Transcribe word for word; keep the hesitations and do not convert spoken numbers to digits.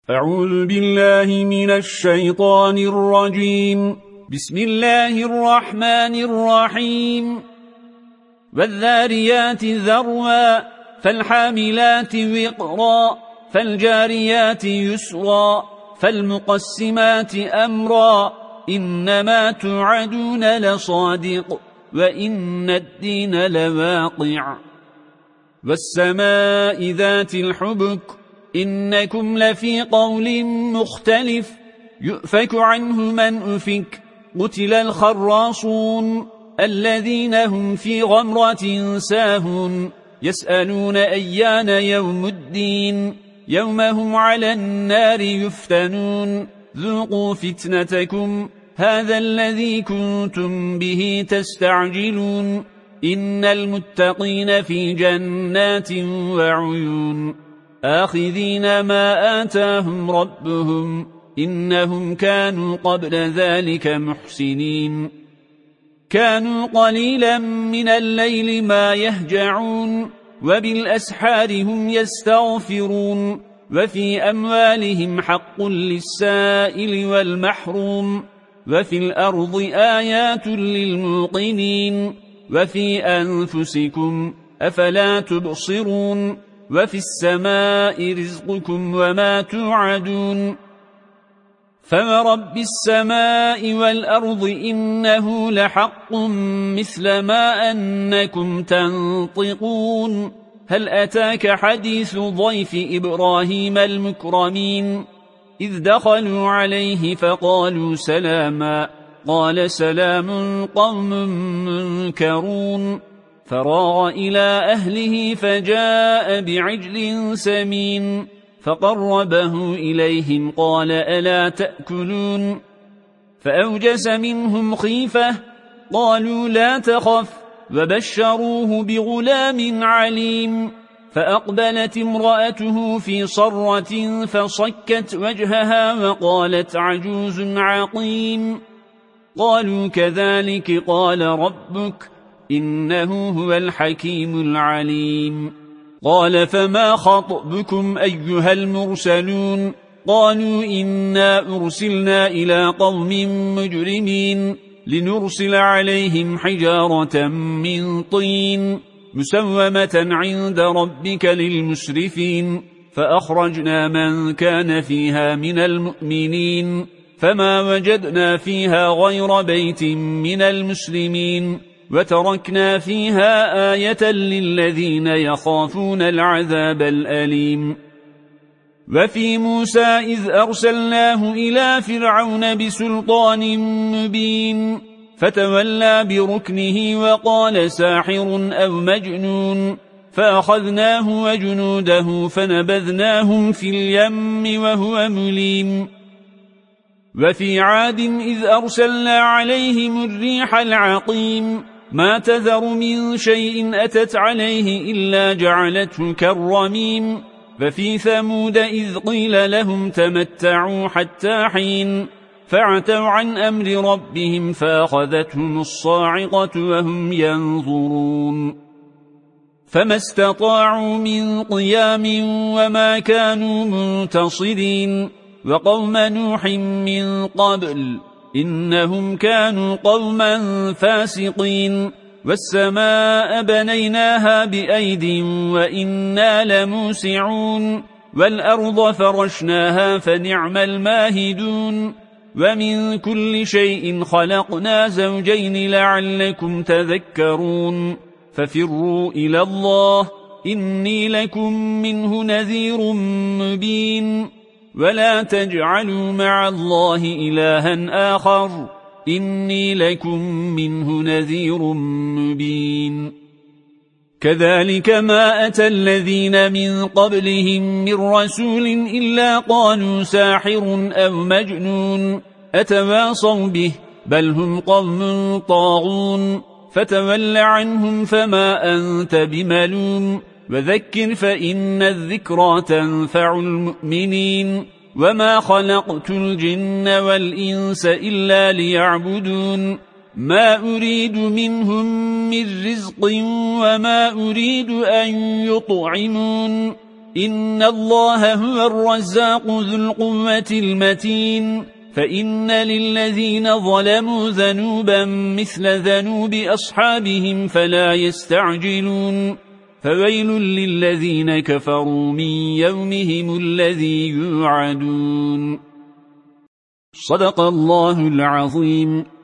أعوذ بالله من الشيطان الرجيم. بسم الله الرحمن الرحيم. والذاريات ذروا فالحاملات وقرا فالجاريات يسرا فالمقسمات أمرا إنما توعدون لصادق وإن الدين لواقع والسماء ذات الحبك إنكم لفي قول مختلف يؤفك عنه من أفك قتل الخراصون الذين هم في غمرة ساهون يسألون أيان يوم الدين يوم هم على النار يفتنون ذوقوا فتنتكم هذا الذي كنتم به تستعجلون إن المتقين في جنات وعيون آخذين ما آتاهم ربهم إنهم كانوا قبل ذلك محسنين كانوا قليلا من الليل ما يهجعون وبالأسحار هم يستغفرون وفي أموالهم حق للسائل والمحروم وفي الأرض آيات للموقنين وفي أنفسكم أفلا تبصرون وفي السماء رزقكم وما توعدون فورب السماء والأرض إنه لحق مثل ما أنكم تنطقون هل أتاك حديث ضيف إبراهيم المكرمين إذ دخلوا عليه فقالوا سلاما قال سلام قوم منكرون فراغ إلى أهله فجاء بعجل سمين فقربه إليهم قال ألا تأكلون فأوجس منهم خيفة قالوا لا تخف وبشروه بغلام عليم فأقبلت امرأته في صرة فصكت وجهها وقالت عجوز عقيم قالوا كذلك قال ربك إنه هو الحكيم العليم قال فما خطبكم أيها المرسلون قالوا إنا أرسلنا إلى قوم مجرمين لنرسل عليهم حجارة من طين مسومة عند ربك للمسرفين فأخرجنا من كان فيها من المؤمنين فما وجدنا فيها غير بيت من المسلمين وتركنا فيها آية للذين يخافون العذاب الأليم وفي موسى إذ أرسلناه إلى فرعون بسلطان مبين فتولى بركنه وقال ساحر أو مجنون فأخذناه وجنوده فنبذناهم في اليم وهو مليم وفي عاد إذ أرسلنا عليهم الريح العقيم ما تذر من شيء أتت عليه إلا جعلته كالرميم وفي ثمود إذ قيل لهم تمتعوا حتى حين فعتوا عن أمر ربهم فأخذتهم الصاعقة وهم ينظرون فما استطاعوا من قيام وما كانوا منتصرين وقوم نوح من قبل إنهم كانوا قوما فاسقين والسماء بنيناها بأيد وإنا لموسعون والأرض فرشناها فنعم الماهدون ومن كل شيء خلقنا زوجين لعلكم تذكرون ففروا إلى الله إني لكم منه نذير مبين ولا تجعلوا مع الله إلها آخر إني لكم منه نذير مبين كذلك ما أتى الذين من قبلهم من رسول إلا قالوا ساحر أو مجنون أتواصوا به بل هم قوم طاغون فتول عنهم فما أنت بملوم وذكر فإن الذكرى تنفع المؤمنين وما خلقت الجن والإنس إلا ليعبدون ما أريد منهم من رزق وما أريد أن يطعمون إن الله هو الرزاق ذو القوة المتين فإن للذين ظلموا ذنوبا مثل ذنوب أصحابهم فلا يستعجلون فويل للذين كفروا من يومهم الذي يوعدون صدق الله العظيم.